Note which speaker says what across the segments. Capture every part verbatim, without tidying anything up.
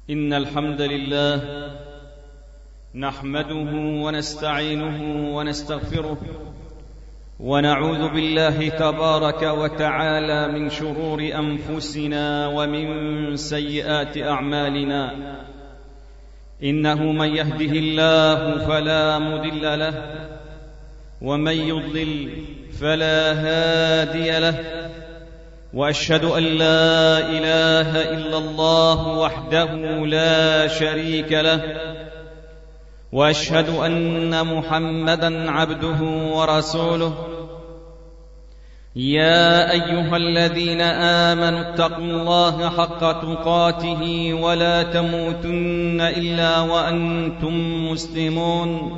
Speaker 1: إن الحمد لله نحمده ونستعينه ونستغفره ونعوذ بالله تبارك وتعالى من شرور أنفسنا ومن سيئات أعمالنا. إنه من يهده الله فلا مضل له ومن يضلل فلا هادي له، وأشهد أن لا إله إلا الله وحده لا شريك له، وأشهد أن محمدًا عبده ورسوله. يا أيها الذين آمنوا اتقوا الله حق تقاته ولا تموتن إلا وأنتم مسلمون.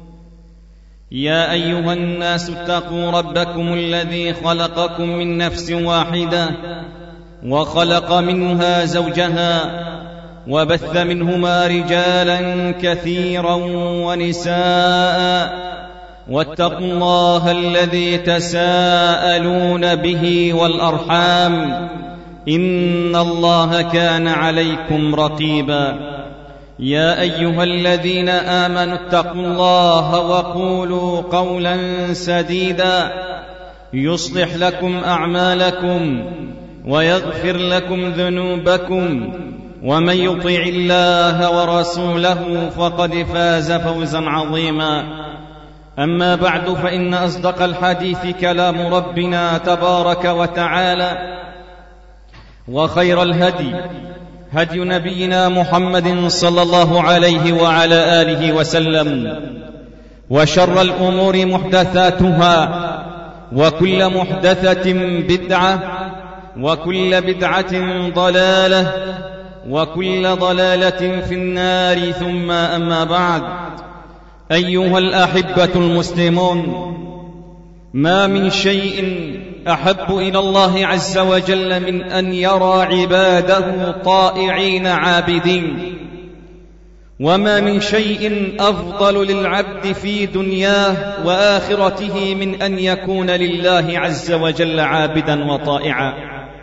Speaker 1: يا أيها الناس اتقوا ربكم الذي خلقكم من نفس واحدة وخلق منها زوجها وبث منهما رجالا كثيرا ونساء، واتقوا الله الذي تساءلون به والأرحام إن الله كان عليكم رقيبا. يا أيها الذين آمنوا اتقوا الله وقولوا قولا سديدا يصلح لكم أعمالكم ويغفر لكم ذنوبكم، ومن يطع الله ورسوله فقد فاز فوزا عظيما. أما بعد، فإن أصدق الحديث كلام ربنا تبارك وتعالى، وخير الهدي هدي نبينا محمد صلى الله عليه وعلى آله وسلم، وشر الأمور محدثاتها، وكل محدثة بدعة، وكل بدعة ضلالة، وكل ضلالة في النار. ثم أما بعد، أيها الأحبة المسلمون، ما من شيء أحب إلى الله عز وجل من أن يرى عباده طائعين عابدين، وما من شيء أفضل للعبد في دنياه وآخرته من أن يكون لله عز وجل عابدا وطائعا.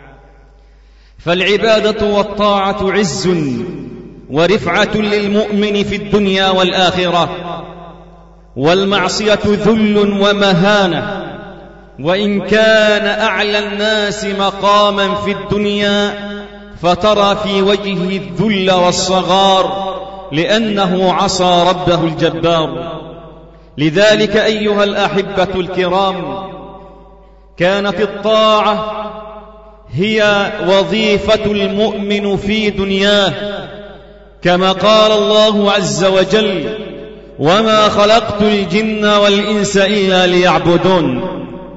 Speaker 1: فالعبادة والطاعة عز ورفعة للمؤمن في الدنيا والآخرة، والمعصية ذل ومهانة، وإن كان أعلى الناس مقاما في الدنيا فترى في وجهه الذل والصغار لأنه عصى ربه الجبار. لذلك أيها الأحبة الكرام، كانت الطاعة هي وظيفة المؤمن في دنياه، كما قال الله عز وجل: وما خلقت الجن والإنس إلا ليعبدون.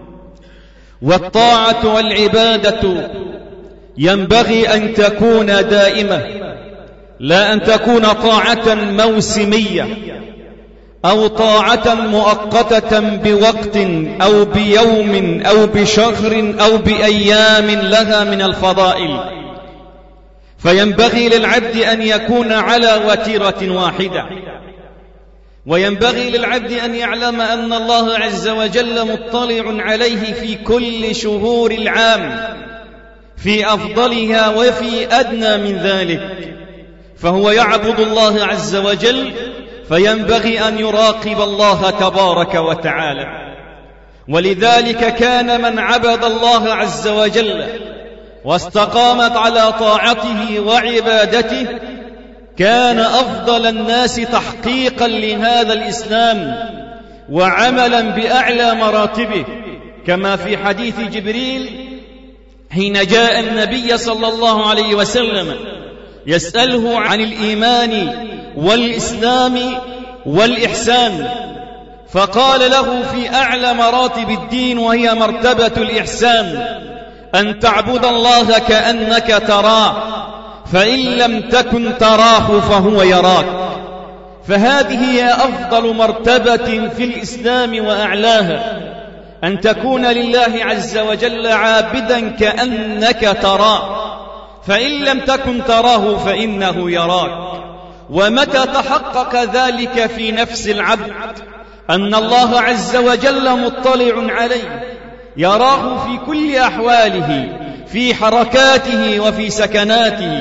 Speaker 1: والطاعة والعبادة ينبغي أن تكون دائمة، لا أن تكون طاعة موسمية أو طاعة مؤقتة بوقت أو بيوم أو بشهر أو بأيام لها من الفضائل. فينبغي للعبد أن يكون على وتيرة واحدة، وينبغي للعبد أن يعلم أن الله عز وجل مطلع عليه في كل شهور العام، في أفضلها وفي أدنى من ذلك، فهو يعبد الله عز وجل، فينبغي أن يراقب الله تبارك وتعالى. ولذلك كان من عبد الله عز وجل واستقامت على طاعته وعبادته كان أفضل الناس تحقيقا لهذا الإسلام وعملا بأعلى مراتبه، كما في حديث جبريل حين جاء النبي صلى الله عليه وسلم يسأله عن الإيمان والإسلام والإحسان، فقال له في أعلى مراتب الدين وهي مرتبة الإحسان: أن تعبد الله كأنك تراه، فإن لم تكن تراه فهو يراك. فهذه هي أفضل مرتبة في الإسلام وأعلاها، أن تكون لله عز وجل عابدا كأنك تراه، فإن لم تكن تراه فإنه يراك. ومتى تحقق ذلك في نفس العبد أن الله عز وجل مطلع عليه، يراه في كل أحواله، في حركاته وفي سكناته،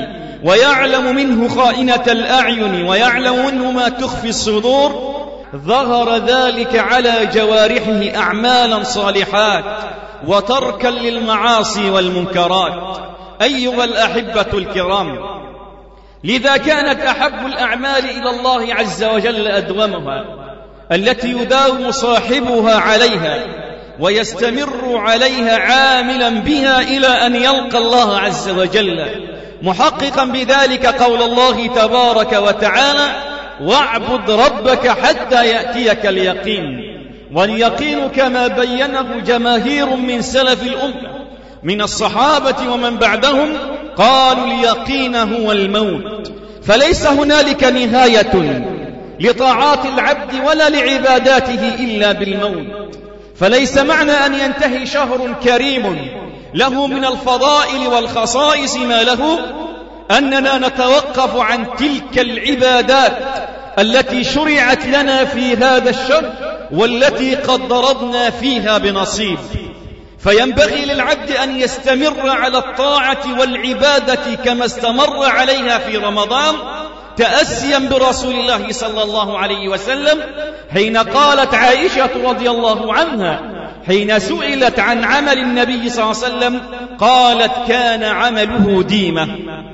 Speaker 1: ويعلم منه خائنة الأعين ويعلم منه ما تخفي الصدور، ظهر ذلك على جوارحه أعمالا صالحات وتركا للمعاصي والمنكرات. أيها الأحبة الكرام، لذا كانت أحب الأعمال إلى الله عز وجل أدومها، التي يداوم صاحبها عليها ويستمر عليها عاملا بها إلى أن يلقى الله عز وجل، محققا بذلك قول الله تبارك وتعالى: واعبد ربك حتى يأتيك اليقين. واليقين كما بينه جماهير من سلف الأمة من الصحابة ومن بعدهم قالوا اليقين هو الموت، فليس هنالك نهاية لطاعات العبد ولا لعباداته إلا بالموت. فليس معنى أن ينتهي شهر كريم له من الفضائل والخصائص ما له أننا نتوقف عن تلك العبادات التي شرعت لنا في هذا الشهر والتي قد ضربنا فيها بنصيب. فينبغي للعبد أن يستمر على الطاعة والعبادة كما استمر عليها في رمضان، تأسيا برسول الله صلى الله عليه وسلم، حين قالت عائشة رضي الله عنها حين سئلت عن عمل النبي صلى الله عليه وسلم قالت: كان عمله ديمة.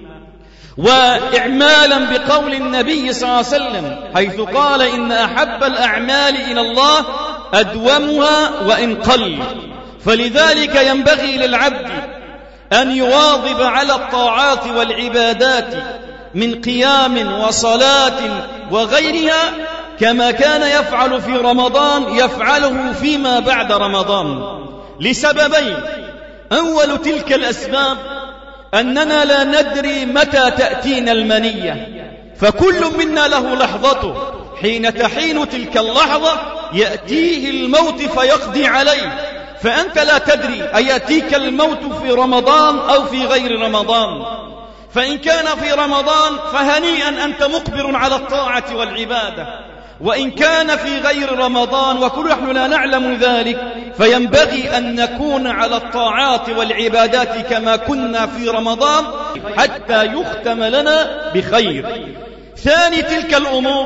Speaker 1: وإعمالا بقول النبي صلى الله عليه وسلم حيث قال: إن أحب الأعمال إلى الله أدومها وإن قل. فلذلك ينبغي للعبد أن يواظب على الطاعات والعبادات من قيام وصلاة وغيرها كما كان يفعل في رمضان يفعله فيما بعد رمضان، لسببين: أول تلك الأسباب أننا لا ندري متى تأتينا المنية، فكل منا له لحظته، حين تحين تلك اللحظة يأتيه الموت فيقضي عليه، فأنت لا تدري أيأتيك الموت في رمضان أو في غير رمضان. فإن كان في رمضان فهنيئا أنت مقبل على الطاعة والعبادة، وإن كان في غير رمضان وكل نحن لا نعلم ذلك فينبغي أن نكون على الطاعات والعبادات كما كنا في رمضان حتى يختم لنا بخير. ثاني تلك الأمور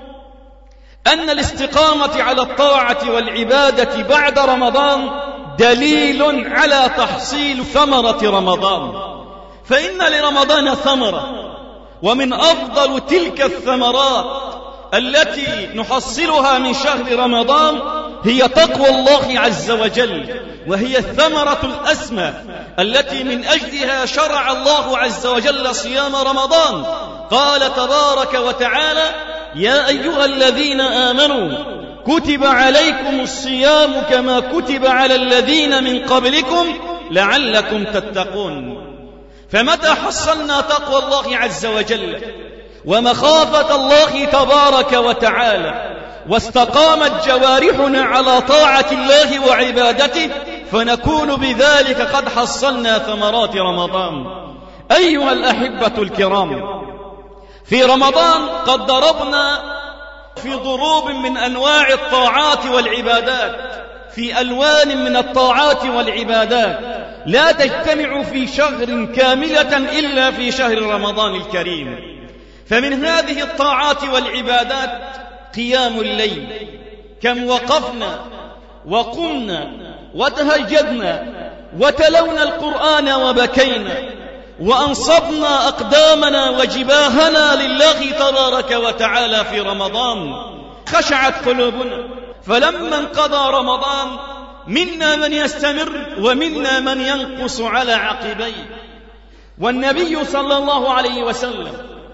Speaker 1: أن الاستقامة على الطاعة والعبادة بعد رمضان دليل على تحصيل ثمرة رمضان، فإن لرمضان ثمرة، ومن أفضل تلك الثمرات التي نحصلها من شهر رمضان هي تقوى الله عز وجل، وهي الثمرة الأسمى التي من أجلها شرع الله عز وجل صيام رمضان. قال تبارك وتعالى: يا أيها الذين آمنوا كتب عليكم الصيام كما كتب على الذين من قبلكم لعلكم تتقون. فمتى حصلنا تقوى الله عز وجل ومخافة الله تبارك وتعالى واستقامت جوارحنا على طاعة الله وعبادته فنكون بذلك قد حصلنا ثمرات رمضان. أيها الأحبة الكرام، في رمضان قد ضربنا في ضروب من أنواع الطاعات والعبادات، في ألوان من الطاعات والعبادات لا تجتمع في شهر كاملة إلا في شهر رمضان الكريم. فمن هذه الطاعات والعبادات قيام الليل، كم وقفنا وقمنا وتهجدنا وتلونا القرآن وبكينا وأنصبنا أقدامنا وجباهنا لله تبارك وتعالى في رمضان، خشعت قلوبنا. فلما انقضى رمضان منا من يستمر ومنا من ينقص على عقبيه، والنبي صلى الله عليه وسلم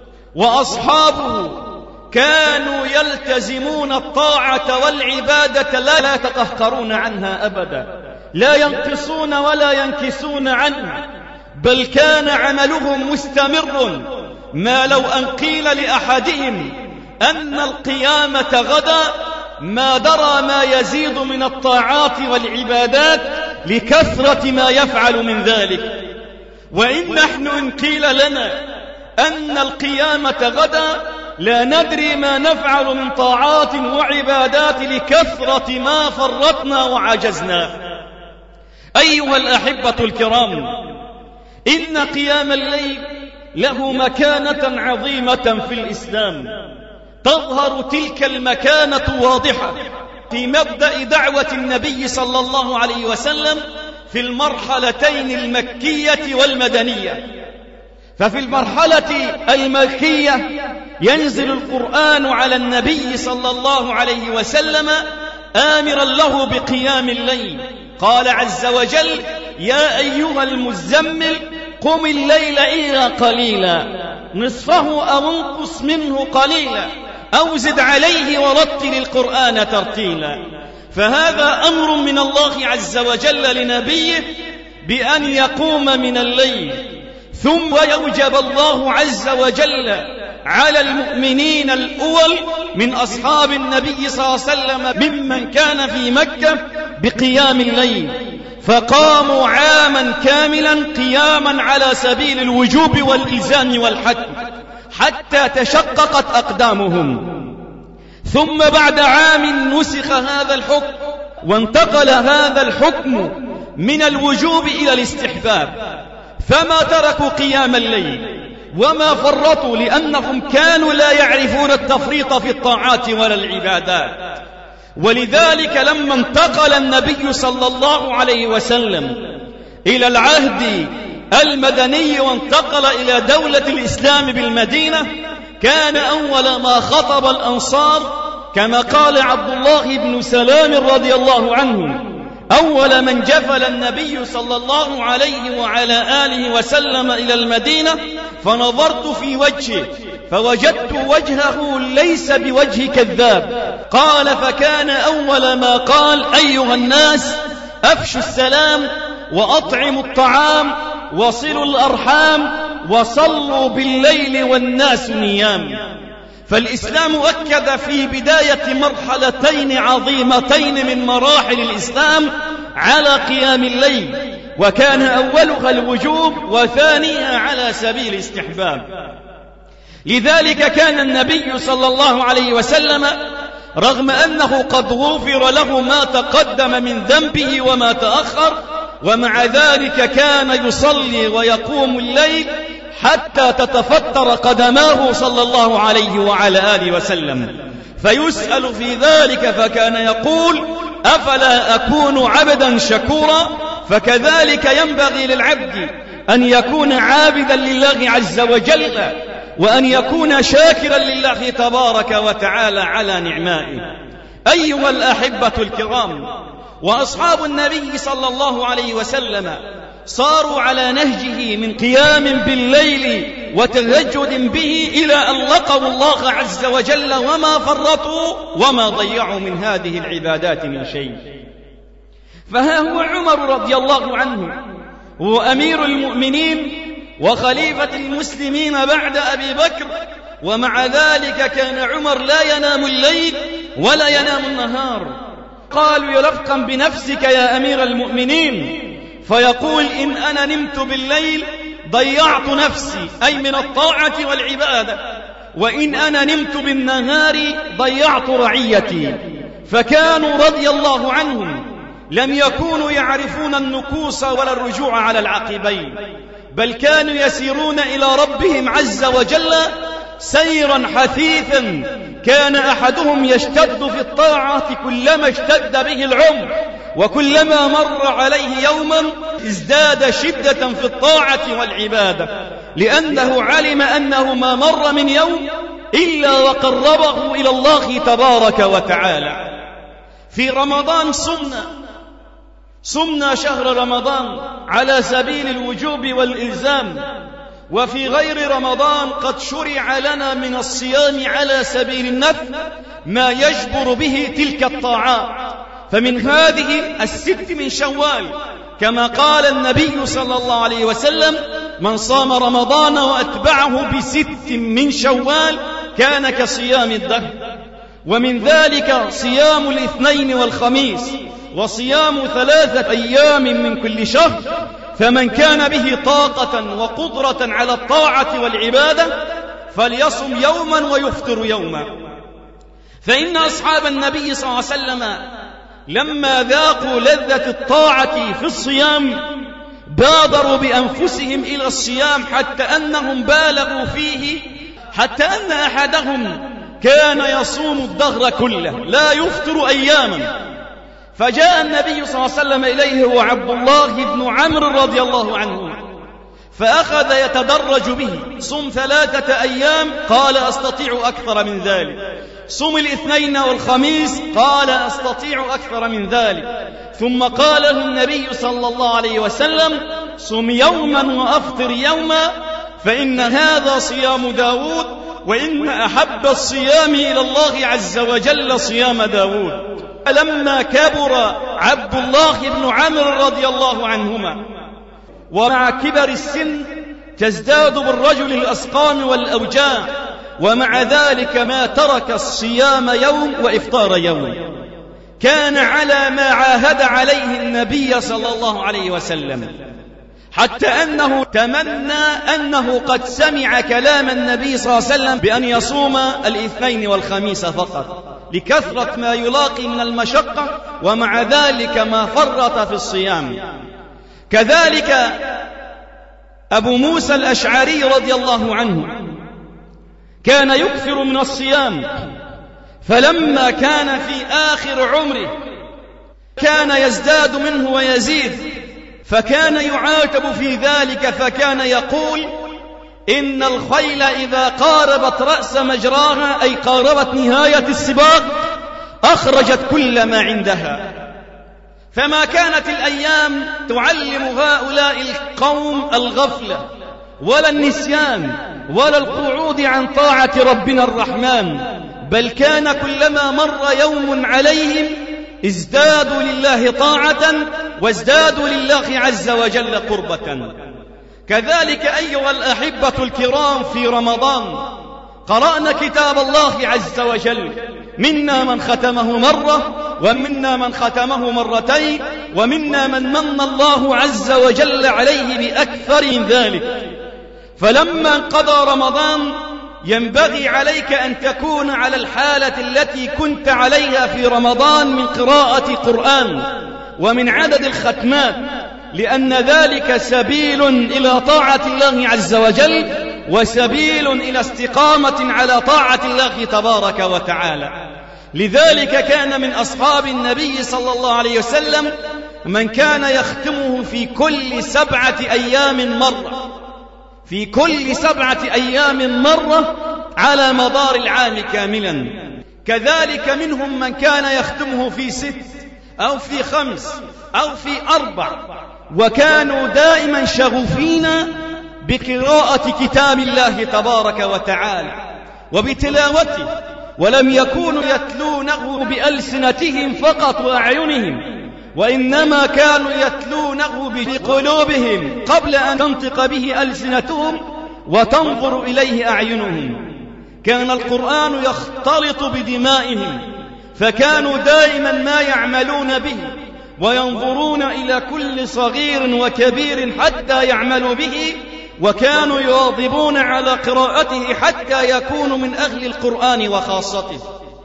Speaker 1: وأصحابه كانوا يلتزمون الطاعة والعبادة لا يتقهقرون عنها أبدا، لا ينقصون ولا ينكسون عنها، بل كان عملهم مستمر. ما لو أن قيل لأحدهم أن القيامة غدا ما درى ما يزيد من الطاعات والعبادات لكثرة ما يفعل من ذلك. وإن نحن إن قيل لنا أن القيامة غدا لا ندري ما نفعل من طاعات وعبادات لكثرة ما فرطنا وعجزنا. أيها الأحبة الكرام، إن قيام الليل له مكانة عظيمة في الإسلام، تظهر تلك المكانة واضحة في مبدأ دعوة النبي صلى الله عليه وسلم في المرحلتين المكية والمدنية. ففي المرحلة المكية ينزل القرآن على النبي صلى الله عليه وسلم آمرا له بقيام الليل، قال عز وجل: يا أيها المزمل قم الليل إلا قليلا نصفه أو انقص منه قليلا أو زد عليه ورتل القرآن ترتيلا. فهذا أمر من الله عز وجل لنبيه بأن يقوم من الليل. ثم يوجب الله عز وجل على المؤمنين الأول من أصحاب النبي صلى الله عليه وسلم ممن كان في مكة بقيام الليل، فقاموا عاما كاملا قياما على سبيل الوجوب والإلزام والحتم حتى تشققت أقدامهم. ثم بعد عام نسخ هذا الحكم وانتقل هذا الحكم من الوجوب إلى الاستحباب، فما تركوا قيام الليل وما فرطوا، لأنهم كانوا لا يعرفون التفريط في الطاعات ولا العبادات. ولذلك لما انتقل النبي صلى الله عليه وسلم إلى العهد المدني وانتقل إلى دولة الإسلام بالمدينة، كان أول ما خطب الأنصار كما قال عبد الله بن سلام رضي الله عنه: أول من جفل النبي صلى الله عليه وعلى آله وسلم إلى المدينة فنظرت في وجهه فوجدت وجهه ليس بوجه كذاب. قال: فكان أول ما قال: أيها الناس أفشوا السلام وأطعموا الطعام وصلوا الأرحام وصلوا بالليل والناس نيام. فالإسلام أكد في بداية مرحلتين عظيمتين من مراحل الإسلام على قيام الليل، وكان أولها الوجوب وثانيها على سبيل الاستحباب. لذلك كان النبي صلى الله عليه وسلم رغم أنه قد غفر له ما تقدم من ذنبه وما تأخر، ومع ذلك كان يصلي ويقوم الليل حتى تتفطر قدماه صلى الله عليه وعلى آله وسلم، فيسأل في ذلك فكان يقول: أفلا أكون عبدا شكورا؟ فكذلك ينبغي للعبد أن يكون عابدا لله عز وجل، وأن يكون شاكرا لله تبارك وتعالى على نعمائه. أيها الأحبة الكرام، وأصحاب النبي صلى الله عليه وسلم صاروا على نهجه من قيام بالليل وتهجد به إلى أن لقوا الله عز وجل وما فرطوا وما ضيعوا من هذه العبادات من شيء. فها هو عمر رضي الله عنه هو أمير المؤمنين وخليفة المسلمين بعد أبي بكر، ومع ذلك كان عمر لا ينام الليل ولا ينام النهار. قالوا: يرفقا بنفسك يا أمير المؤمنين، فيقول: إن أنا نمت بالليل ضيعت نفسي، أي من الطاعة والعبادة، وإن أنا نمت بالنهار ضيعت رعيتي. فكانوا رضي الله عنهم لم يكونوا يعرفون النكوص ولا الرجوع على العقبين، بل كانوا يسيرون إلى ربهم عز وجل سيرا حثيثا. كان أحدهم يشتد في الطاعة كلما اشتد به العمر، وكلما مر عليه يوما ازداد شدة في الطاعة والعبادة، لأنه علم أنه ما مر من يوم إلا وقربه إلى الله تبارك وتعالى. في رمضان صمنا صمنا شهر رمضان على سبيل الوجوب والإلزام، وفي غير رمضان قد شرع لنا من الصيام على سبيل النفل ما يجبر به تلك الطاعات. فمن هذه الست من شوال كما قال النبي صلى الله عليه وسلم: من صام رمضان وأتبعه بست من شوال كان كصيام الدهر. ومن ذلك صيام الاثنين والخميس، وصيام ثلاثة أيام من كل شهر. فمن كان به طاقة وقدرة على الطاعة والعبادة فليصم يوما ويفطر يوما. فإن أصحاب النبي صلى الله عليه وسلم لما ذاقوا لذة الطاعة في الصيام بادروا بأنفسهم إلى الصيام حتى أنهم بالغوا فيه، حتى أن أحدهم كان يصوم الدهر كله لا يفطر أياما. فجاء النبي صلى الله عليه وسلم إليه وعبد الله بن عمرو رضي الله عنه، فأخذ يتدرج به: صم ثلاثة أيام، قال أستطيع أكثر من ذلك. صم الاثنين والخميس، قال أستطيع أكثر من ذلك. ثم قال له النبي صلى الله عليه وسلم: صم يوما وأفطر يوما، فإن هذا صيام داود، وإن أحب الصيام إلى الله عز وجل صيام داود. لما كبر عبد الله بن عمرو رضي الله عنهما، ومع كبر السن تزداد بالرجل الأسقام والأوجاع، ومع ذلك ما ترك الصيام يوم وإفطار يوم، كان على ما عاهد عليه النبي صلى الله عليه وسلم، حتى أنه تمنى أنه قد سمع كلام النبي صلى الله عليه وسلم بأن يصوم الاثنين والخميس فقط، لكثرة ما يلاقي من المشقة، ومع ذلك ما فرط في الصيام. كذلك أبو موسى الأشعري رضي الله عنه كان يكثر من الصيام، فلما كان في آخر عمره كان يزداد منه ويزيد، فكان يعاتب في ذلك، فكان يقول: إن الخيل إذا قاربت رأس مجراها، أي قاربت نهاية السباق، أخرجت كل ما عندها. فما كانت الأيام تعلم هؤلاء القوم الغفلة ولا النسيان ولا القعود عن طاعة ربنا الرحمن، بل كان كلما مر يوم عليهم ازدادوا لله طاعة وازدادوا لله عز وجل قربة. كذلك أيها الأحبة الكرام، في رمضان قرأنا كتاب الله عز وجل، منا من ختمه مرة، ومنا من ختمه مرتين، ومنا من من الله عز وجل عليه بأكثر من ذلك. فلما انقضى رمضان ينبغي عليك أن تكون على الحالة التي كنت عليها في رمضان من قراءة قرآن ومن عدد الختمات، لأن ذلك سبيل إلى طاعة الله عز وجل، وسبيل إلى استقامة على طاعة الله تبارك وتعالى. لذلك كان من أصحاب النبي صلى الله عليه وسلم من كان يختمه في كل سبعة أيام مرة، في كل سبعة أيام مرة على مدار العام كاملا. كذلك منهم من كان يختمه في ست أو في خمس أو في أربع، وكانوا دائما شغوفين بقراءة كتاب الله تبارك وتعالى وبتلاوته، ولم يكونوا يتلونه بألسنتهم فقط وأعينهم، وإنما كانوا يتلونه بقلوبهم قبل أن تنطق به ألسنتهم وتنظر إليه أعينهم. كان القرآن يختلط بدمائهم، فكانوا دائما ما يعملون به وينظرون إلى كل صغير وكبير حتى يعملوا به، وكانوا يواظبون على قراءته حتى يكونوا من أهل القرآن وخاصته.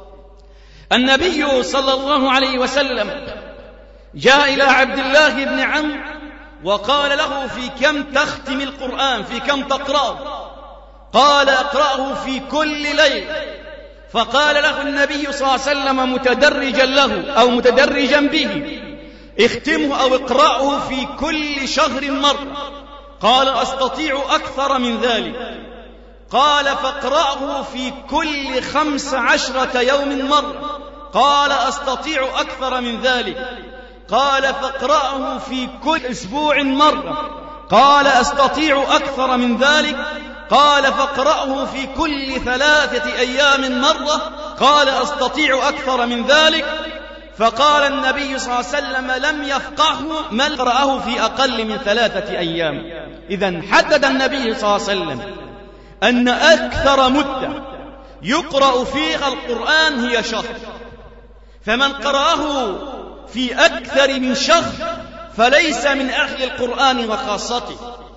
Speaker 1: النبي صلى الله عليه وسلم جاء إلى عبد الله بن عمرو وقال له: في كم تختم القرآن؟ في كم تقرأه؟ قال: أقرأه في كل ليل. فقال له النبي صلى الله عليه وسلم متدرجا له أو متدرجا به: اختمه أو اقرأه في كل شهر مرة. قال: أستطيع أكثر من ذلك. قال: فاقرأه في كل خمس عشرة يوم مرة. قال: أستطيع أكثر من ذلك. قال: فاقرأه في كل أسبوع مرة. قال: أستطيع أكثر من ذلك. قال: فاقرأه في كل ثلاثة أيام مرة. قال: أستطيع أكثر من ذلك. فقال النبي صلى الله عليه وسلم: لم يفقهه من قرأه في أقل من ثلاثة أيام. إذن حدد النبي صلى الله عليه وسلم أن أكثر مدة يقرأ فيها القرآن هي شهر، فمن قرأه في أكثر من شهر فليس من أهل القرآن وخاصته.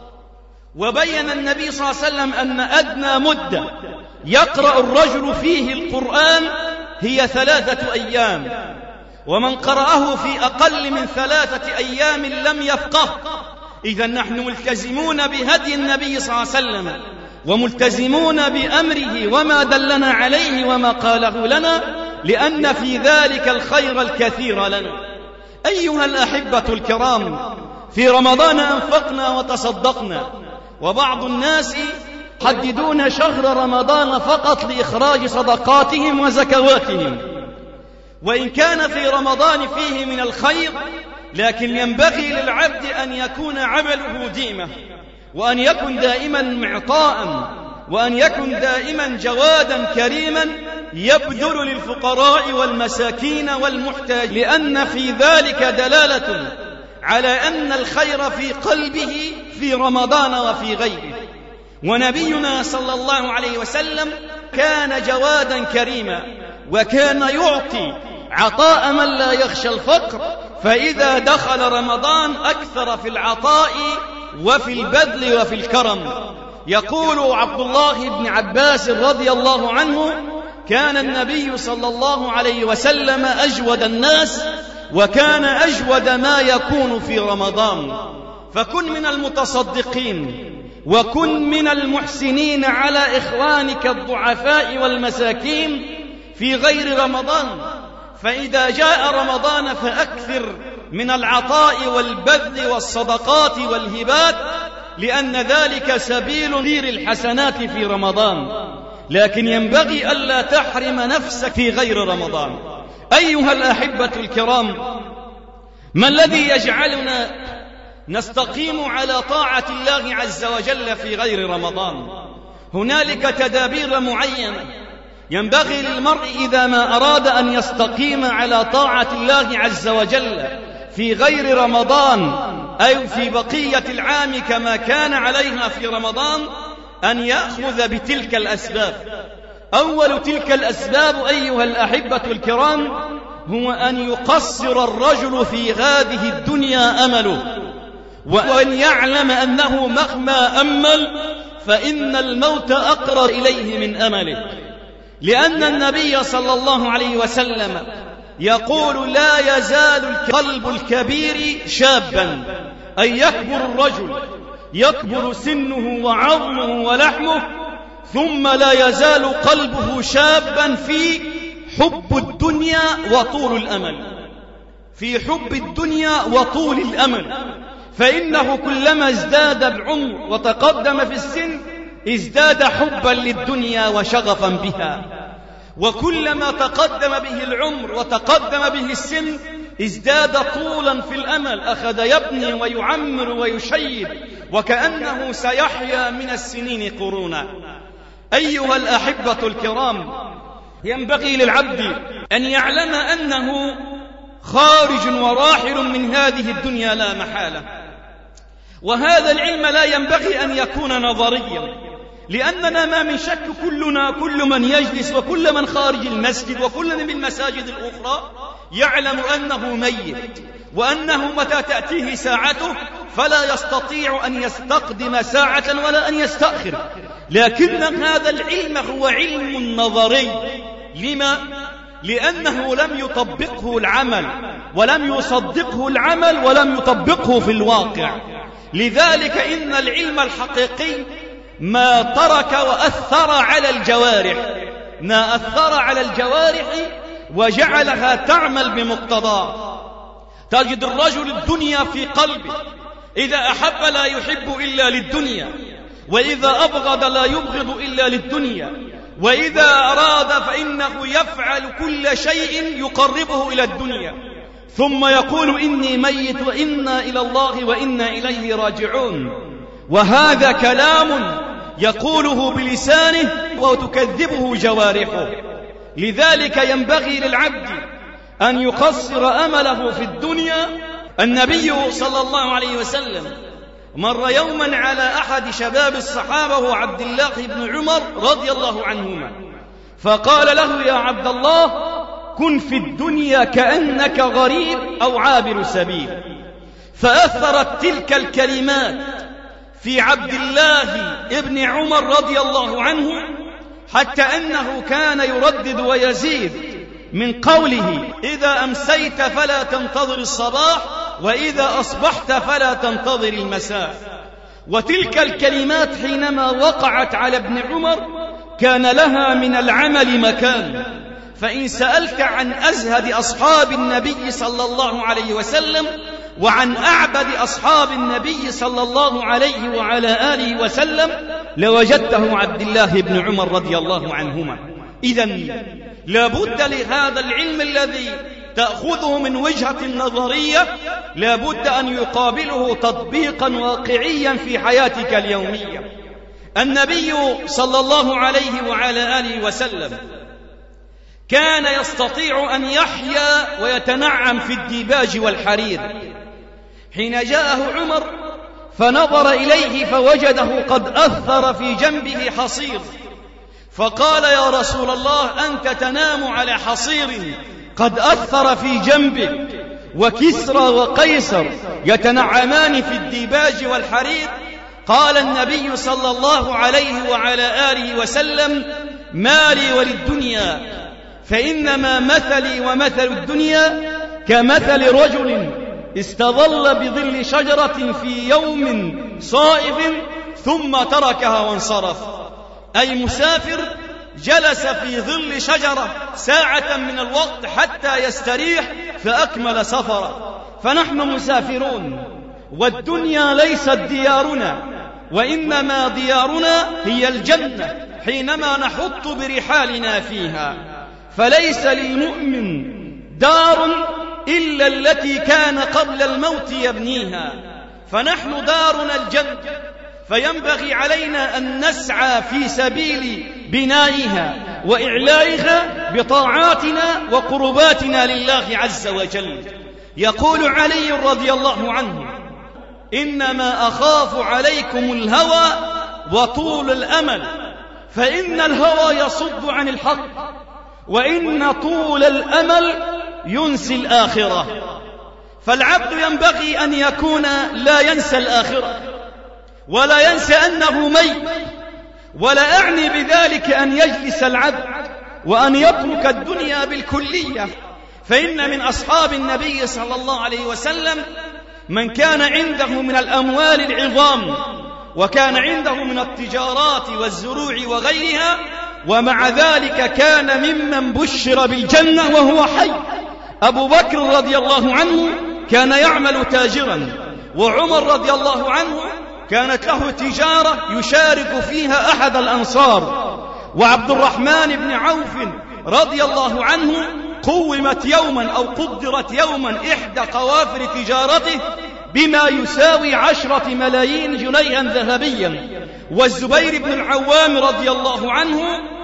Speaker 1: وبين النبي صلى الله عليه وسلم أن أدنى مدة يقرأ الرجل فيه القرآن هي ثلاثة أيام، ومن قرأه في أقل من ثلاثة أيام لم يفقه، إذا نحن ملتزمون بهدي النبي صلى الله عليه وسلم وملتزمون بأمره وما دلنا عليه وما قاله لنا، لأن في ذلك الخير الكثير لنا. أيها الأحبة الكرام، في رمضان أنفقنا وتصدقنا، وبعض الناس يحددون شهر رمضان فقط لإخراج صدقاتهم وزكواتهم، وإن كان في رمضان فيه من الخير، لكن ينبغي للعبد أن يكون عمله ديمة، وأن يكن دائما معطاء، وأن يكن دائما جوادا كريما يبذل للفقراء والمساكين والمحتاج، لأن في ذلك دلالة على أن الخير في قلبه في رمضان وفي غيره. ونبينا صلى الله عليه وسلم كان جوادا كريما، وكان يعطي عطاء من لا يخشى الفقر، فإذا دخل رمضان أكثر في العطاء وفي البذل وفي الكرم. يقول عبد الله بن عباس رضي الله عنه: كان النبي صلى الله عليه وسلم أجود الناس، وكان أجود ما يكون في رمضان. فكن من المتصدقين، وكن من المحسنين على إخوانك الضعفاء والمساكين في غير رمضان، فإذا جاء رمضان فأكثر من العطاء والبذل والصدقات والهبات، لأن ذلك سبيل غير الحسنات في رمضان. لكن ينبغي ألا تحرم نفسك في غير رمضان. أيها الأحبة الكرام، ما الذي يجعلنا نستقيم على طاعة الله عز وجل في غير رمضان؟ هنالك تدابير معينة ينبغي للمرء إذا ما أراد أن يستقيم على طاعة الله عز وجل في غير رمضان أي في بقية العام كما كان عليها في رمضان، أن يأخذ بتلك الأسباب. أول تلك الأسباب أيها الأحبة الكرام هو أن يقصر الرجل في هذه الدنيا أمله، وأن يعلم أنه مهما أمل فإن الموت أقرب إليه من أمله، لأن النبي صلى الله عليه وسلم يقول: لا يزال القلب الكبير شابا، أي يكبر الرجل، يكبر سنه وعظمه ولحمه، ثم لا يزال قلبه شابا في حب الدنيا وطول الأمل، في حب الدنيا وطول الأمل، فإنه كلما ازداد العمر وتقدم في السن ازداد حبا للدنيا وشغفا بها، وكلما تقدم به العمر وتقدم به السن ازداد طولا في الأمل، أخذ يبني ويعمر ويشيب وكأنه سيحيا من السنين قرونا. أيها الأحبة الكرام، ينبغي للعبد أن يعلم أنه خارج وراحل من هذه الدنيا لا محالة، وهذا العلم لا ينبغي أن يكون نظريا، لأننا ما من شك كلنا، كل من يجلس وكل من خارج المسجد وكل من المساجد الأخرى يعلم أنه ميت، وأنه متى تأتيه ساعته فلا يستطيع أن يستقدم ساعة ولا أن يستأخر. لكن هذا العلم هو علم نظري. لما؟ لأنه لم يطبقه العمل، ولم يصدقه العمل، ولم يطبقه في الواقع. لذلك إن العلم الحقيقي ما ترك وأثر على الجوارح، ما أثر على الجوارح وجعلها تعمل بمقتضاه. تجد الرجل الدنيا في قلبه، إذا أحب لا يحب إلا للدنيا، وإذا أبغض لا يبغض إلا للدنيا، وإذا أراد فإنه يفعل كل شيء يقربه إلى الدنيا، ثم يقول: إني ميت وإنا إلى الله وإنا إليه راجعون. وهذا كلام يقوله بلسانه وتكذبه جوارحه. لذلك ينبغي للعبد أن يقصر أمله في الدنيا. النبي صلى الله عليه وسلم مر يوما على أحد شباب الصحابة وهو عبد الله بن عمر رضي الله عنهما، فقال له: يا عبد الله، كن في الدنيا كأنك غريب أو عابر سبيل. فأثرت تلك الكلمات في عبد الله ابن عمر رضي الله عنه، حتى أنه كان يردد ويزيد من قوله: إذا أمسيت فلا تنتظر الصباح، وإذا أصبحت فلا تنتظر المساء. وتلك الكلمات حينما وقعت على ابن عمر كان لها من العمل مكان. فإن سألت عن أزهد أصحاب النبي صلى الله عليه وسلم وعن أعبد أصحاب النبي صلى الله عليه وعلى آله وسلم لوجدته عبد الله بن عمر رضي الله عنهما. إذن لابد لهذا العلم الذي تأخذه من وجهة نظرية لابد أن يقابله تطبيقا واقعيا في حياتك اليومية. النبي صلى الله عليه وعلى آله وسلم كان يستطيع أن يحيا ويتنعم في الديباج والحرير. حين جاءه عمر فنظر إليه فوجده قد أثر في جنبه حصير، فقال يا رسول الله أنت تنام على حصير قد أثر في جنبك وكسرى وقيصر يتنعمان في الديباج والحرير؟ قال النبي صلى الله عليه وعلى آله وسلم ما لي وللدنيا، فإنما مثلي ومثل الدنيا كمثل رجل استظل بظل شجرة في يوم صائف ثم تركها وانصرف. أي مسافر جلس في ظل شجرة ساعة من الوقت حتى يستريح فأكمل سفره. فنحن مسافرون والدنيا ليست ديارنا، وإنما ديارنا هي الجنة حينما نحط برحالنا فيها. فليس للمؤمن دار إلا التي كان قبل الموت يبنيها، فنحن دارنا الجنة، فينبغي علينا أن نسعى في سبيل بنائها وإعلائها بطاعاتنا وقرباتنا لله عز وجل. يقول علي رضي الله عنه إنما أخاف عليكم الهوى وطول الأمل، فإن الهوى يصد عن الحق، وإن طول الأمل ينسي الآخرة. فالعبد ينبغي أن يكون لا ينسى الآخرة ولا ينسى أنه ميت، ولا أعني بذلك أن يجلس العبد وأن يترك الدنيا بالكلية. فإن من أصحاب النبي صلى الله عليه وسلم من كان عنده من الأموال العظام، وكان عنده من التجارات والزروع وغيرها، ومع ذلك كان ممن بشر بالجنة وهو حي. أبو بكر رضي الله عنه كان يعمل تاجرا، وعمر رضي الله عنه كانت له تجارة يشارك فيها أحد الأنصار، وعبد الرحمن بن عوف رضي الله عنه قومت يوما أو قدرت يوما إحدى قوافر تجارته بما يساوي عشرة ملايين جنيها ذهبيا. والزبير بن العوام رضي الله عنه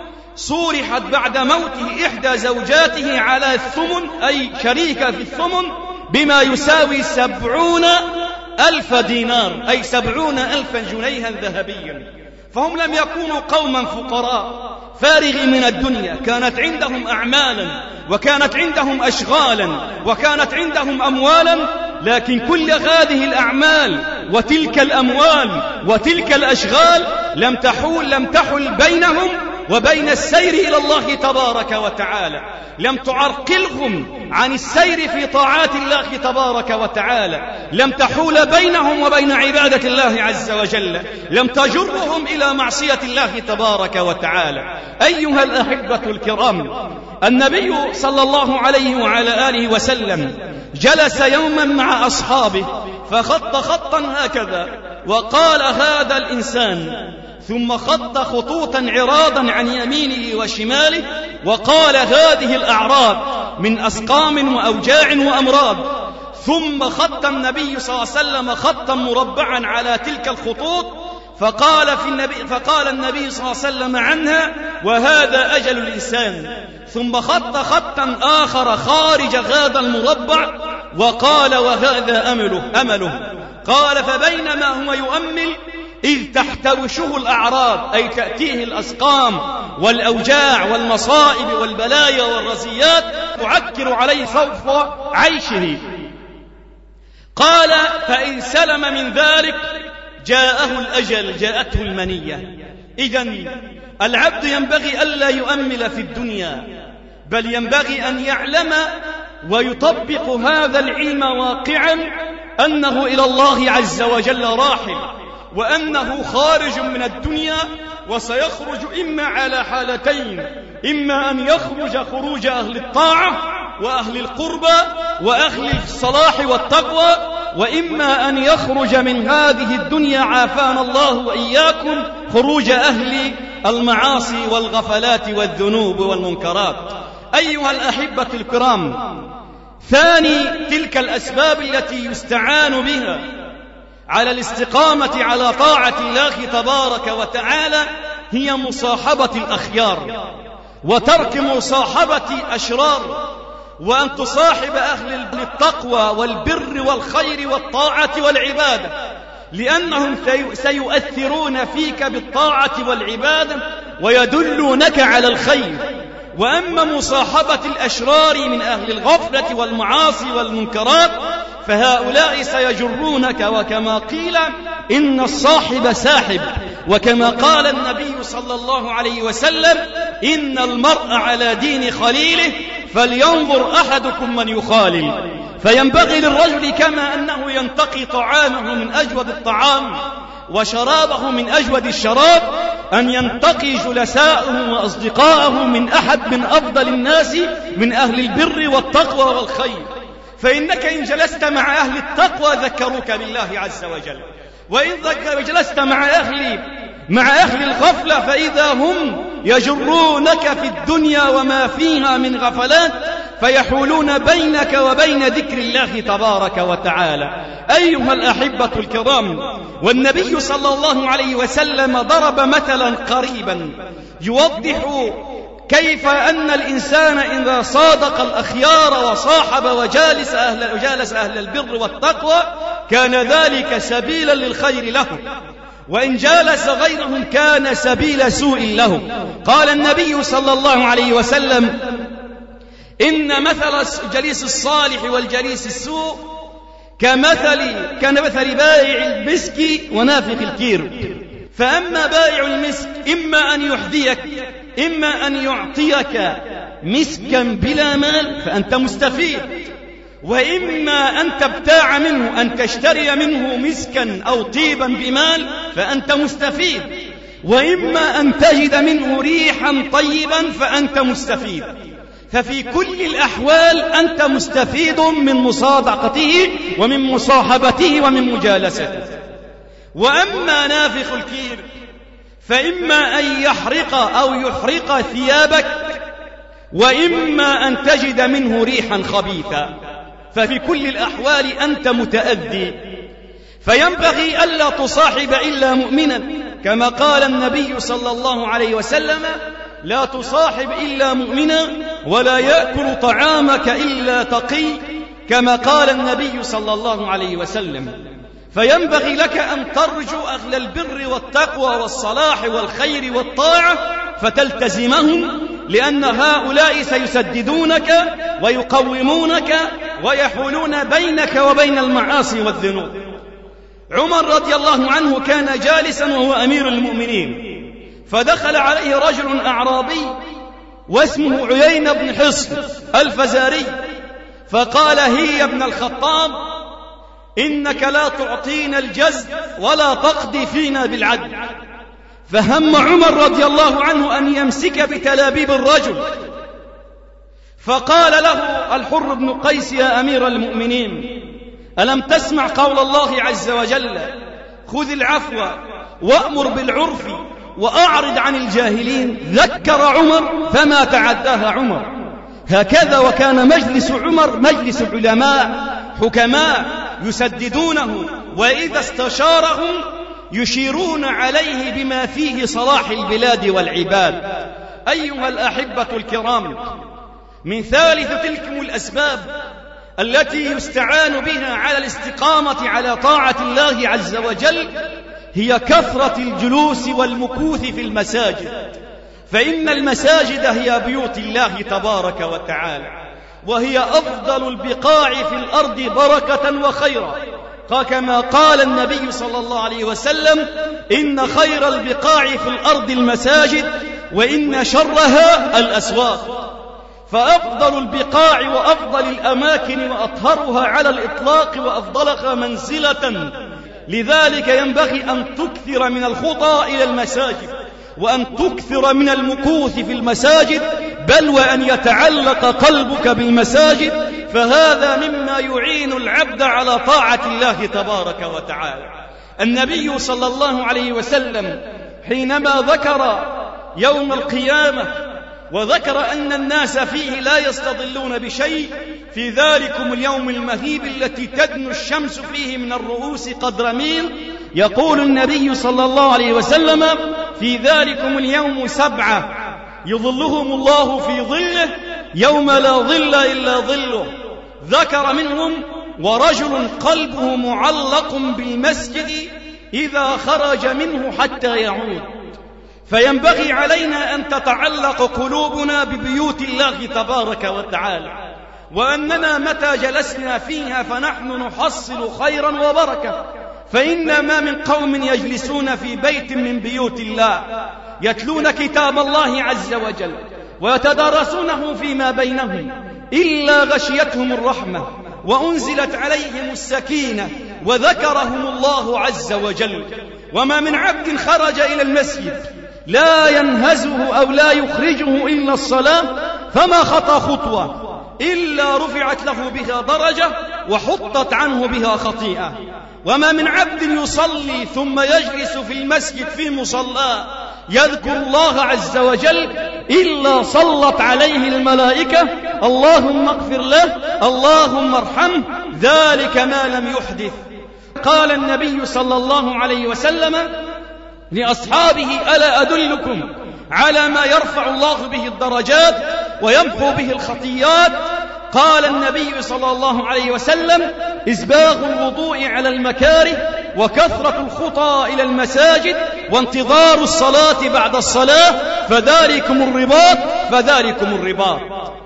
Speaker 1: صورحت بعد موته إحدى زوجاته على الثمن، أي شريكة في الثمن، بما يساوي سبعون ألف دينار، أي سبعون ألفا جنيها ذهبيا. فهم لم يكونوا قوما فقراء فارغ من الدنيا، كانت عندهم أعمالا وكانت عندهم أشغالا وكانت عندهم أموالا، لكن كل هذه الأعمال وتلك الأموال وتلك الأشغال لم تحول لم تحل بينهم وبين السير إلى الله تبارك وتعالى، لم تعرقلهم عن السير في طاعات الله تبارك وتعالى، لم تحول بينهم وبين عبادة الله عز وجل، لم تجرهم إلى معصية الله تبارك وتعالى. أيها الأحبة الكرام، النبي صلى الله عليه وعلى آله وسلم جلس يوما مع أصحابه فخط خطا هكذا وقال هذا الإنسان، ثم خط خطوطا عراضا عن يمينه وشماله وقال هذه الأعراض من أسقام وأوجاع وأمراض. ثم خط النبي صلى الله عليه وسلم خطا مربعا على تلك الخطوط فقال, في النبي فقال النبي صلى الله عليه وسلم عنها وهذا أجل الإنسان. ثم خط خطا آخر خارج هذا المربع وقال وهذا أمله, أمله. قال فبينما هو يؤمل إذ تحتوشه الأعراض، أي تأتيه الأسقام والأوجاع والمصائب والبلايا والرزيات تعكر عليه صوف عيشه. قال فإن سلم من ذلك جاءه الأجل، جاءته المنية. إذن العبد ينبغي ألا يؤمل في الدنيا، بل ينبغي أن يعلم ويطبق هذا العلم واقعا
Speaker 2: أنه إلى الله عز وجل راحل، وأنه خارج من الدنيا وسيخرج إما على حالتين: إما أن يخرج خروج أهل الطاعة وأهل القربى وأهل الصلاح والتقوى، وإما أن يخرج من هذه الدنيا عافانا الله وإياكم خروج أهل المعاصي والغفلات والذنوب والمنكرات. أيها الأحبة الكرام، ثاني تلك الأسباب التي يستعان بها على الاستقامة على طاعة الله تبارك وتعالى هي مصاحبة الأخيار وترك مصاحبة أشرار، وأن تصاحب أهل التقوى والبر والخير والطاعة والعبادة، لأنهم سيؤثرون فيك بالطاعة والعبادة ويدلونك على الخير. وأما مصاحبة الأشرار من أهل الغفلة والمعاصي والمنكرات فهؤلاء سيجرونك، وكما قيل إن الصاحب ساحب، وكما قال النبي صلى الله عليه وسلم إن المرء على دين خليله فلينظر أحدكم من يخالل. فينبغي للرجل كما أنه ينتقي طعامه من أجود الطعام وشرابه من أجود الشراب أن ينتقي جلساءه وأصدقاءه من أحد من أفضل الناس من أهل البر والتقوى والخير. فإنك إن جلست مع أهل التقوى ذكروك بالله عز وجل، وإن جلست مع أهل مع أهل الغفلة فإذا هم يجرونك في الدنيا وما فيها من غفلات فيحولون بينك وبين ذكر الله تبارك وتعالى. أيها الأحبة الكرام، والنبي صلى الله عليه وسلم ضرب مثلا قريبا يوضح كيف أن الإنسان إذا صادق الأخيار وصاحب وجالس أهل, وجالس أهل البر والتقوى كان ذلك سبيلا للخير لهم، وإن جالس غيرهم كان سبيل سوء لهم. قال النبي صلى الله عليه وسلم إن مثل الجليس الصالح والجليس السوء كمثل كمثل بائع المسك ونافخ الكير. فأما بائع المسك إما أن يحذيك إما أن يعطيك مسكا بلا مال فأنت مستفيد، وإما أن تبتاع منه أن تشتري منه مسكا أو طيبا بمال فأنت مستفيد، وإما أن تجد منه ريحا طيبا فأنت مستفيد. ففي كل الأحوال أنت مستفيد من مصادقته ومن مصاحبته ومن مجالسته. وأما نافخ الكير فإما أن يحرق أو يحرق ثيابك، وإما أن تجد منه ريحا خبيثا، ففي كل الأحوال أنت متأذي. فينبغي ألا تصاحب إلا مؤمنا، كما قال النبي صلى الله عليه وسلم لا تصاحب إلا مؤمنا ولا يأكل طعامك إلا تقي، كما قال النبي صلى الله عليه وسلم. فينبغي لك أن ترجو أهل البر والتقوى والصلاح والخير والطاعة فتلتزمهم، لأن هؤلاء سيسددونك ويقومونك ويحولون بينك وبين المعاصي والذنوب. عمر رضي الله عنه كان جالسا وهو أمير المؤمنين، فدخل عليه رجل أعرابي واسمه عيينة بن حصن الفزاري، فقال هي ابن الخطاب إنك لا تعطينا الجزء ولا تقضي فينا بالعدل. فهم عمر رضي الله عنه أن يمسك بتلابيب الرجل، فقال له الحر بن قيس يا أمير المؤمنين ألم تسمع قول الله عز وجل خذ العفو وأمر بالعرف وأعرض عن الجاهلين؟ ذكر عمر فما تعداها عمر. هكذا وكان مجلس عمر مجلس علماء حكماء يسددونه، وإذا استشارهم يشيرون عليه بما فيه صلاح البلاد والعباد. أيها الأحبة الكرام، من ثالث تلكم الأسباب التي يستعان بها على الاستقامة على طاعة الله عز وجل هي كثرة الجلوس والمكوث في المساجد، فإن المساجد هي بيوت الله تبارك وتعالى، وهي أفضل البقاع في الأرض بركة وخيرا، كما قال النبي صلى الله عليه وسلم إن خير البقاع في الأرض المساجد وإن شرها الأسواق. فأفضل البقاع وأفضل الأماكن وأطهرها على الإطلاق وأفضلها منزلة. لذلك ينبغي أن تكثر من الخطى إلى المساجد، وأن تكثر من المكوث في المساجد، بل وأن يتعلق قلبك بالمساجد، فهذا مما يعين العبد على طاعة الله تبارك وتعالى. النبي صلى الله عليه وسلم حينما ذكر يوم القيامة وذكر أن الناس فيه لا يستظلون بشيء، في ذلكم اليوم المهيب التي تدنو الشمس فيه من الرؤوس قدر ميل، يقول النبي صلى الله عليه وسلم: في ذلكم اليوم سبعة يظلهم الله في ظله يوم لا ظل إلا ظله، ذكر منهم: ورجل قلبه معلق بالمسجد إذا خرج منه حتى يعود. فينبغي علينا أن تتعلق قلوبنا ببيوت الله تبارك وتعالى، وأننا متى جلسنا فيها فنحن نحصل خيرا وبركة. فإن ما من قوم يجلسون في بيت من بيوت الله يتلون كتاب الله عز وجل ويتدارسونه فيما بينهم إلا غشيتهم الرحمة وأنزلت عليهم السكينة وذكرهم الله عز وجل. وما من عبد خرج إلى المسجد لا ينهزه أو لا يخرجه إلا الصلاة فما خطى خطوة إلا رفعت له بها درجة وحطت عنه بها خطيئة. وما من عبد يصلي ثم يجلس في المسجد في مصلاه يذكر الله عز وجل إلا صلت عليه الملائكة: اللهم اغفر له، اللهم ارحمه، ذلك ما لم يحدث. قال النبي صلى الله عليه وسلم لأصحابه: ألا أدلكم على ما يرفع الله به الدرجات ويمحو به الخطيات؟ قال النبي صلى الله عليه وسلم: إسباغ الوضوء على المكاره، وكثرة الخطى إلى المساجد، وانتظار الصلاة بعد الصلاة، فذلكم الرباط فذلكم الرباط.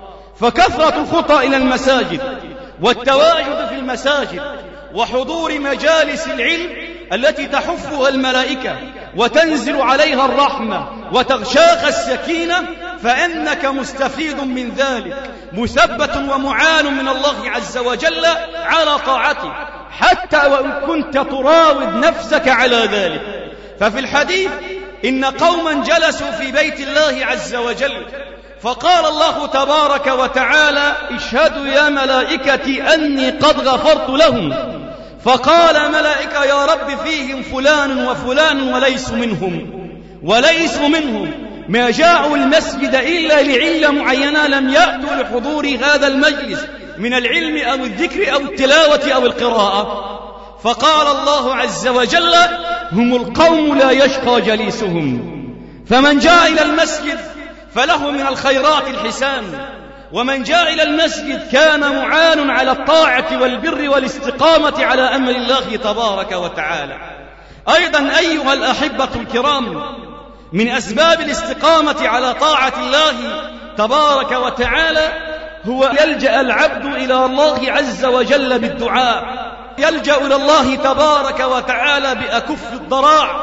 Speaker 2: فكثرة الخطى إلى المساجد والتواجد في المساجد وحضور مجالس العلم التي تحفها الملائكة وتنزل عليها الرحمة وتغشاها السكينة، فإنك مستفيد من ذلك، مثبت ومعان من الله عز وجل على طاعته، حتى وإن كنت تراود نفسك على ذلك. ففي الحديث إن قوما جلسوا في بيت الله عز وجل فقال الله تبارك وتعالى: اشهدوا يا ملائكتي أني قد غفرت لهم. فقال ملائكة: يا رب فيهم فلان وفلان وليسوا منهم وليسوا منهم ما جاءوا المسجد إلا لعلة معينة، لم يأتوا لحضور هذا المجلس من العلم أو الذكر أو التلاوة أو القراءة. فقال الله عز وجل: هم القوم لا يشقى جليسهم. فمن جاء إلى المسجد فله من الخيرات الحسان، ومن جاء إلى المسجد كان معان على الطاعة والبر والاستقامة على أمر الله تبارك وتعالى. أيضا أيها الأحبة الكرام، من أسباب الاستقامة على طاعة الله تبارك وتعالى هو يلجأ العبد إلى الله عز وجل بالدعاء، يلجأ إلى الله تبارك وتعالى بأكف الضراع،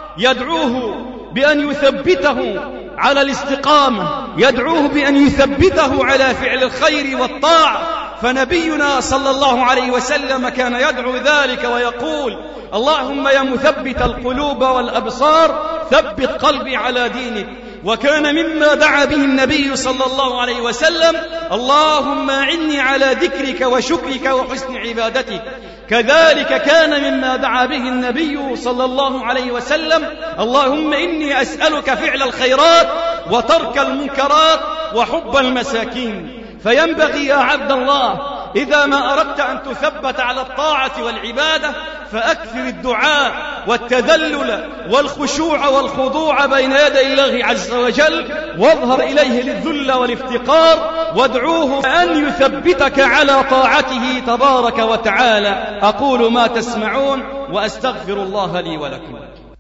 Speaker 2: يدعوه بأن يثبته على الاستقامة، يدعوه بأن يثبته على فعل الخير والطاعة. فنبينا صلى الله عليه وسلم كان يدعو ذلك ويقول: اللهم يا مثبت القلوب والأبصار ثبت قلبي على دينك. وكان مما دعا به النبي صلى الله عليه وسلم: اللهم أعني على ذكرك وشكرك وحسن عبادتك. كذلك كان مما دعا به النبي صلى الله عليه وسلم: اللهم إني أسألك فعل الخيرات وترك المنكرات وحب المساكين. فينبغي يا عبد الله إذا ما أردت أن تثبت على الطاعة والعبادة فأكثر الدعاء والتذلل والخشوع والخضوع بين يدي الله عز وجل، واظهر إليه للذل والافتقار، وادعوه أن يثبتك على طاعته تبارك وتعالى. أقول ما تسمعون وأستغفر الله لي ولكم.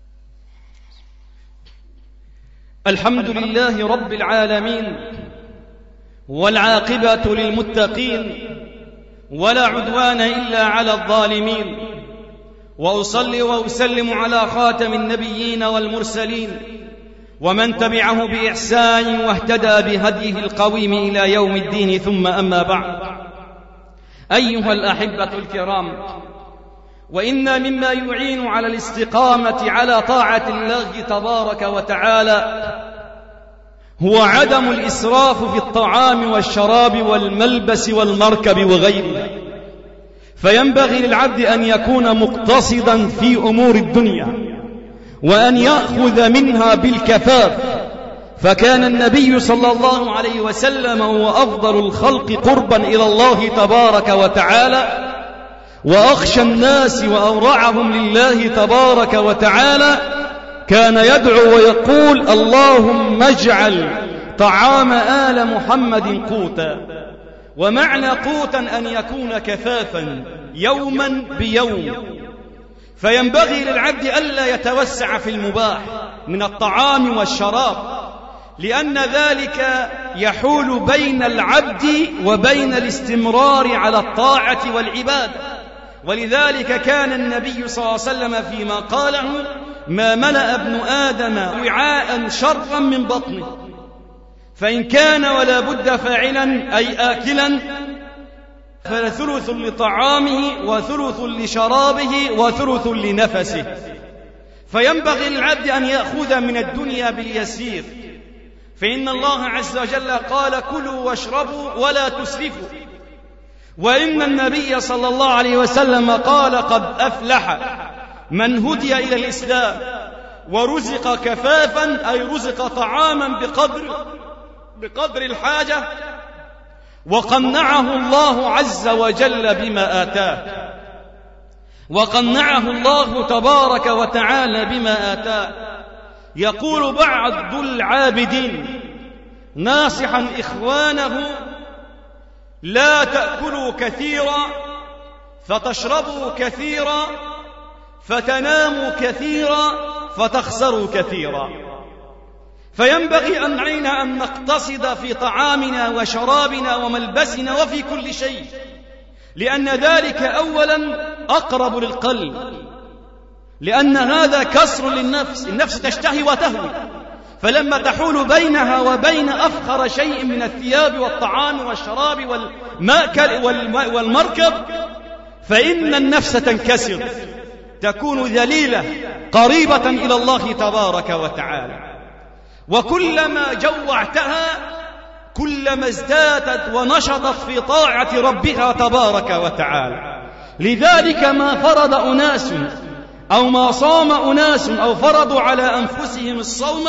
Speaker 2: الحمد لله رب العالمين، والعاقبة للمتقين، ولا عدوان إلا على الظالمين، وأصلي وأسلم على خاتم النبيين والمرسلين،
Speaker 1: ومن تبعه بإحسان واهتدى بهديه القويم إلى يوم الدين، ثم أما بعد. أيها الأحبة الكرام، وإن مما يعين على الاستقامة على طاعة الله تبارك وتعالى هو عدم الإسراف في الطعام والشراب والملبس والمركب وغيرها، فينبغي للعبد أن يكون مقتصدا في أمور الدنيا وأن يأخذ منها بالكفاف، فكان النبي صلى الله عليه وسلم هو أفضل الخلق قربا إلى الله تبارك وتعالى وأخشى الناس وأورعهم لله تبارك وتعالى، كان يدعو ويقول: اللهم اجعل طعام آل محمد قوتا. ومعنى قوتا أن يكون كفافا يوما بيوم، فينبغي للعبد ألا يتوسع في المباح من الطعام والشراب، لأن ذلك يحول بين العبد وبين الاستمرار على الطاعة والعبادة. ولذلك كان النبي صلى الله عليه وسلم فيما قاله: ما ملأ ابن آدم وعاء شرا من بطنه، فإن كان ولا بد فاعلا أي آكلا فثلث لطعامه وثلث لشرابه وثلث لنفسه. فينبغي للعبد أن يأخذ من الدنيا باليسير، فإن الله عز وجل قال: كلوا واشربوا ولا تسرفوا. وإن النبي صلى الله عليه وسلم قال: قد أفلح من هدي إلى الإسلام ورزق كفافا، أي رزق طعاما بقدر بقدر الحاجة، وقنعه الله عز وجل بما آتاه، وقنعه الله تبارك وتعالى بما آتاه. يقول بعض العابدين ناصحا إخوانه: لا تأكلوا كثيرا فتشربوا كثيرا فتناموا كثيرا فتخسروا كثيرا. فينبغي أن علينا أن نقتصد في طعامنا وشرابنا وملبسنا وفي كل شيء، لأن ذلك أولا أقرب للقلب، لأن هذا كسر للنفس، النفس تشتهي وتهوي، فلما تحول بينها وبين أفخر شيء من الثياب والطعام والشراب والمأكل والمركب فإن النفس تنكسر، تكون ذليلة قريبة إلى الله تبارك وتعالى. وكلما جوعتها كلما ازدادت ونشطت في طاعة ربها تبارك وتعالى. لذلك ما فرض أناس أو ما صام أناس أو فرضوا على أنفسهم الصوم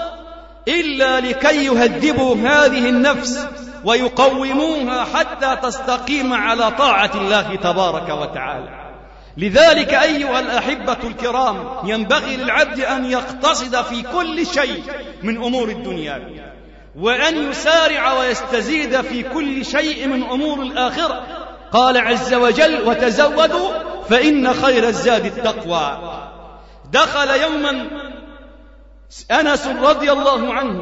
Speaker 1: إلا لكي يهذبوا هذه النفس ويقوموها حتى تستقيم على طاعة الله تبارك وتعالى. لذلك أيها الأحبة الكرام، ينبغي للعبد أن يقتصد في كل شيء من أمور الدنيا، وأن يسارع ويستزيد في كل شيء من أمور الآخرة. قال عز وجل: وتزودوا فإن خير الزاد التقوى. دخل يوما أنس رضي الله عنه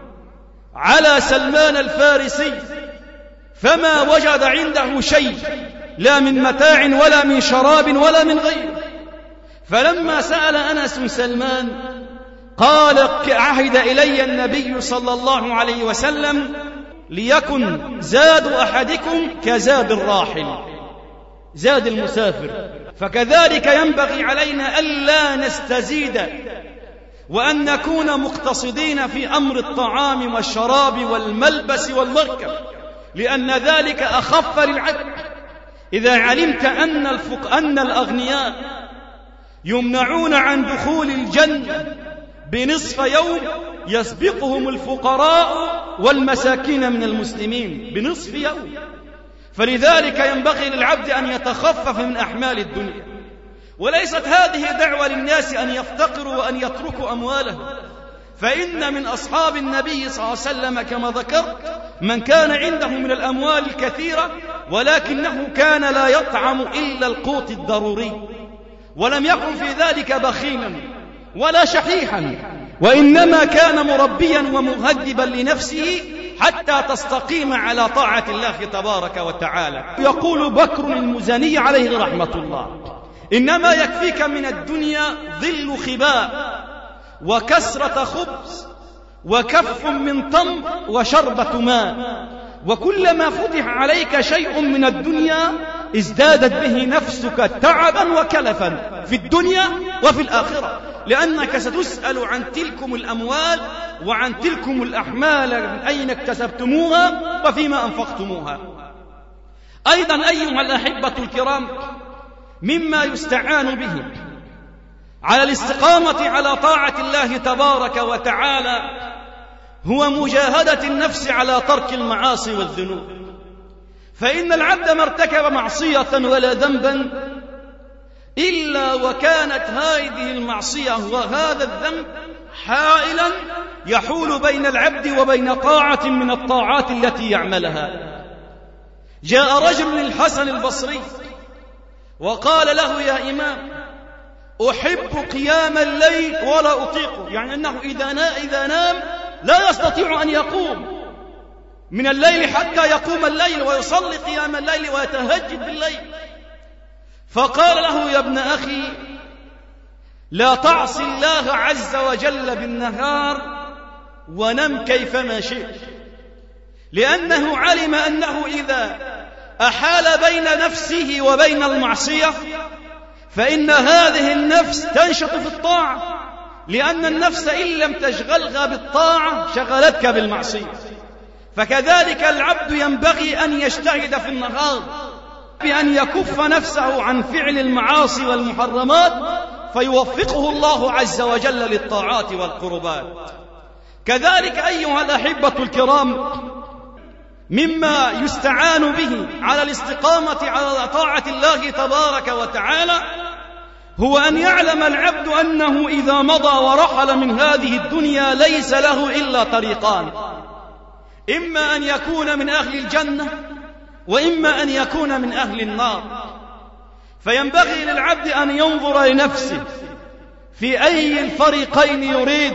Speaker 1: على سلمان الفارسي فما وجد عنده شيء، لا من متاع ولا من شراب ولا من غيره. فلما سأل أنس سلمان قال: عهد إلي النبي صلى الله عليه وسلم ليكن زاد أحدكم كزاد الراحل، زاد المسافر، فكذلك ينبغي علينا ألا نستزيد وأن نكون مقتصدين في أمر الطعام والشراب والملبس والمركب، لأن ذلك أخف للعبد. إذا علمت أن, الفق... أن الأغنياء يمنعون عن دخول الجنة بنصف يوم، يسبقهم الفقراء والمساكين من المسلمين بنصف يوم. فلذلك ينبغي للعبد أن يتخفف من أحمال الدنيا. وليست هذه دعوة للناس أن يفتقروا وأن يتركوا أموالهم، فإن من أصحاب النبي صلى الله عليه وسلم كما ذكرت من كان عنده من الأموال الكثيرة ولكنه كان لا يطعم إلا القوت الضروري، ولم يكن في ذلك بخيلا ولا شحيحا، وإنما كان مربيا ومهذبا لنفسه حتى تستقيم على طاعة الله تبارك وتعالى. يقول بكر المزني عليه رحمة الله: إنما يكفيك من الدنيا ظل خباء وكسرة خبز
Speaker 2: وكف من تمر وشربة ماء، وكلما فتح عليك شيء من الدنيا ازدادت به نفسك تعبا وكلفا في الدنيا وفي الآخرة، لأنك ستسأل عن تلكم الأموال وعن تلكم الأحمال من أين اكتسبتموها وفيما أنفقتموها. أيضا أيها الأحبة الكرام، مما يستعان به على الاستقامة على طاعة الله تبارك وتعالى هو مجاهدة النفس على ترك المعاصي والذنوب، فإن العبد ما ارتكب معصية ولا ذنبا إلا وكانت هذه المعصية وهذا الذنب حائلا يحول بين العبد وبين طاعة من الطاعات التي يعملها. جاء رجل للحسن البصري وقال له: يا إمام، أحب قيام الليل ولا أطيقه، يعني أنه إذا إذا نام لا يستطيع أن يقوم من الليل حتى يقوم الليل ويصلي قيام الليل ويتهجد بالليل. فقال له: يا ابن أخي، لا تعصي الله عز وجل بالنهار ونم كيفما شئت، لأنه علم أنه إذا أحال بين نفسه وبين المعصية فإن هذه النفس تنشط في الطاعة، لأن النفس إن لم تشغلها بالطاعة شغلتك بالمعصية. فكذلك العبد ينبغي أن يجتهد في النهار بأن يكف نفسه عن فعل المعاصي والمحرمات فيوفقه الله عز وجل للطاعات والقربات. كذلك أيها الأحبة الكرام، مما يستعان به على الاستقامة على طاعة الله تبارك وتعالى هو أن يعلم العبد أنه إذا مضى ورحل من هذه الدنيا ليس له إلا طريقان: إما أن يكون من أهل الجنة وإما أن يكون من أهل النار. فينبغي للعبد أن ينظر لنفسه في أي الفريقين يريد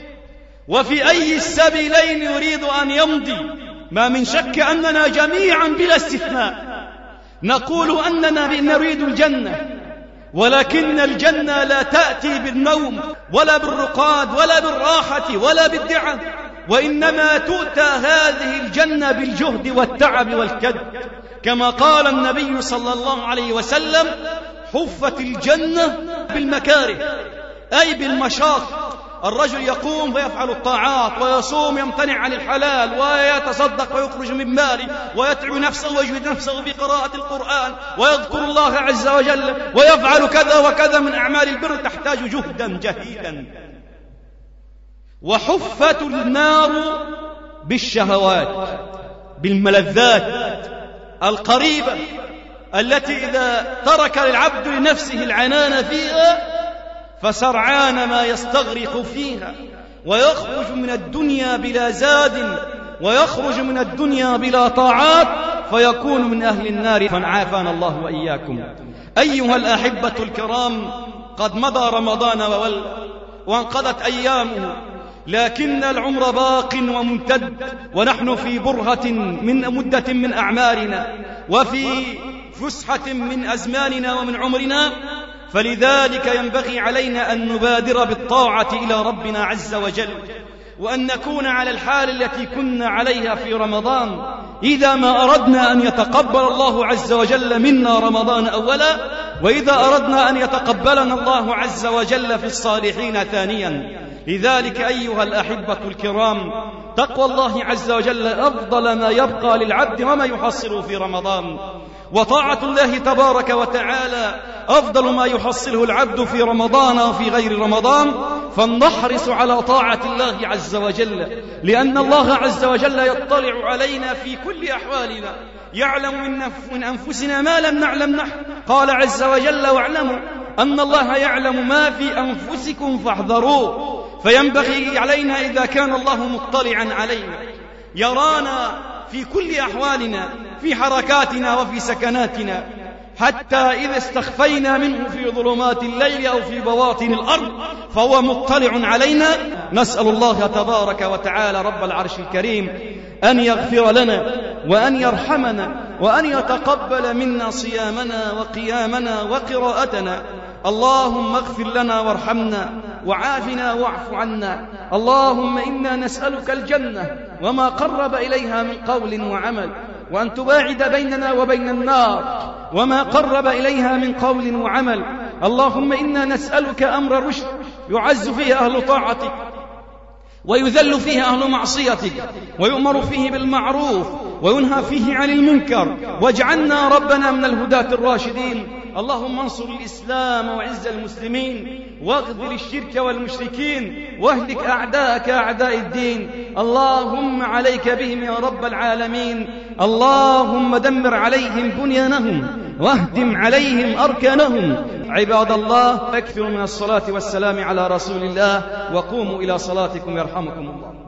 Speaker 2: وفي أي السبيلين يريد أن يمضي. ما من شك أننا جميعا بلا استثناء نقول أننا نريد الجنة، ولكن الجنة لا تأتي بالنوم ولا بالرقاد ولا بالراحة ولا بالدعة، وإنما تؤتى هذه الجنة بالجهد والتعب والكد، كما قال النبي صلى الله عليه وسلم: حفت الجنة بالمكاره، أي بالمشاق. الرجل يقوم ويفعل الطاعات ويصوم يمتنع عن الحلال ويتصدق ويخرج من ماله ويتعب نفسه ويجهد نفسه بقراءة القرآن ويذكر الله عز وجل ويفعل كذا وكذا من أعمال البر تحتاج جهدا جهيدا. وحفت النار بالشهوات، بالملذات القريبة التي إذا ترك العبد لنفسه العنان فيها فسرعان ما يستغرق فيها ويخرج من الدنيا بلا زاد ويخرج من الدنيا بلا طاعات فيكون من أهل النار، فعافانا الله وإياكم. أيها الأحبة الكرام، قد مضى رمضان وانقضت أيامه، لكن العمر باق وممتد، ونحن في برهة من مدة من أعمارنا وفي فسحة من أزماننا ومن عمرنا، فلذلك ينبغي علينا أن نبادر بالطاعة إلى ربنا عز وجل، وأن نكون على الحال التي كنا عليها في رمضان إذا ما أردنا أن يتقبل الله عز وجل منا رمضان أولا، وإذا أردنا أن يتقبلنا الله عز وجل في الصالحين ثانيا. لذلك أيها الأحبة الكرام، تقوى الله عز وجل أفضل ما يبقى للعبد وما يحصله في رمضان، وطاعة الله تبارك وتعالى أفضل ما يحصله العبد في رمضان وفي غير رمضان. فلنحرص على طاعة الله عز وجل، لأن الله عز وجل يطلع علينا في كل أحوالنا، يعلم من أنفسنا ما لم نعلم نحن. قال عز وجل: واعلموا أن الله يعلم ما في أنفسكم فاحذروه. فينبغي علينا إذا كان الله مطلعا علينا يرانا في كل أحوالنا، في حركاتنا وفي سكناتنا، حتى إذا استخفينا منه في ظلمات الليل أو في بواطن الأرض فهو مطلع علينا. نسأل الله تبارك وتعالى رب العرش الكريم أن يغفر لنا وأن يرحمنا وأن يتقبل منا صيامنا وقيامنا وقراءتنا. اللهم اغفر لنا وارحمنا وعافنا واعف عنا. اللهم إنا نسألك الجنة وما قرب إليها من قول وعمل، وأن تباعد بيننا وبين النار وما قرب إليها من قول وعمل. اللهم إنا نسألك أمر رشد يعز فيه أهل طاعتك ويذل فيه أهل معصيتك، ويؤمر فيه بالمعروف وينهى فيه عن المنكر، واجعلنا ربنا من الهداة الراشدين. اللهم انصر الإسلام وعز المسلمين، واغذر الشرك والمشركين، واهلك أعداءك أعداء الدين. اللهم عليك بهم يا رب العالمين. اللهم دمر عليهم بنيانهم واهدم عليهم أركانهم. عباد الله، أكثروا من الصلاة والسلام على رسول الله، وقوموا إلى صلاتكم يرحمكم الله.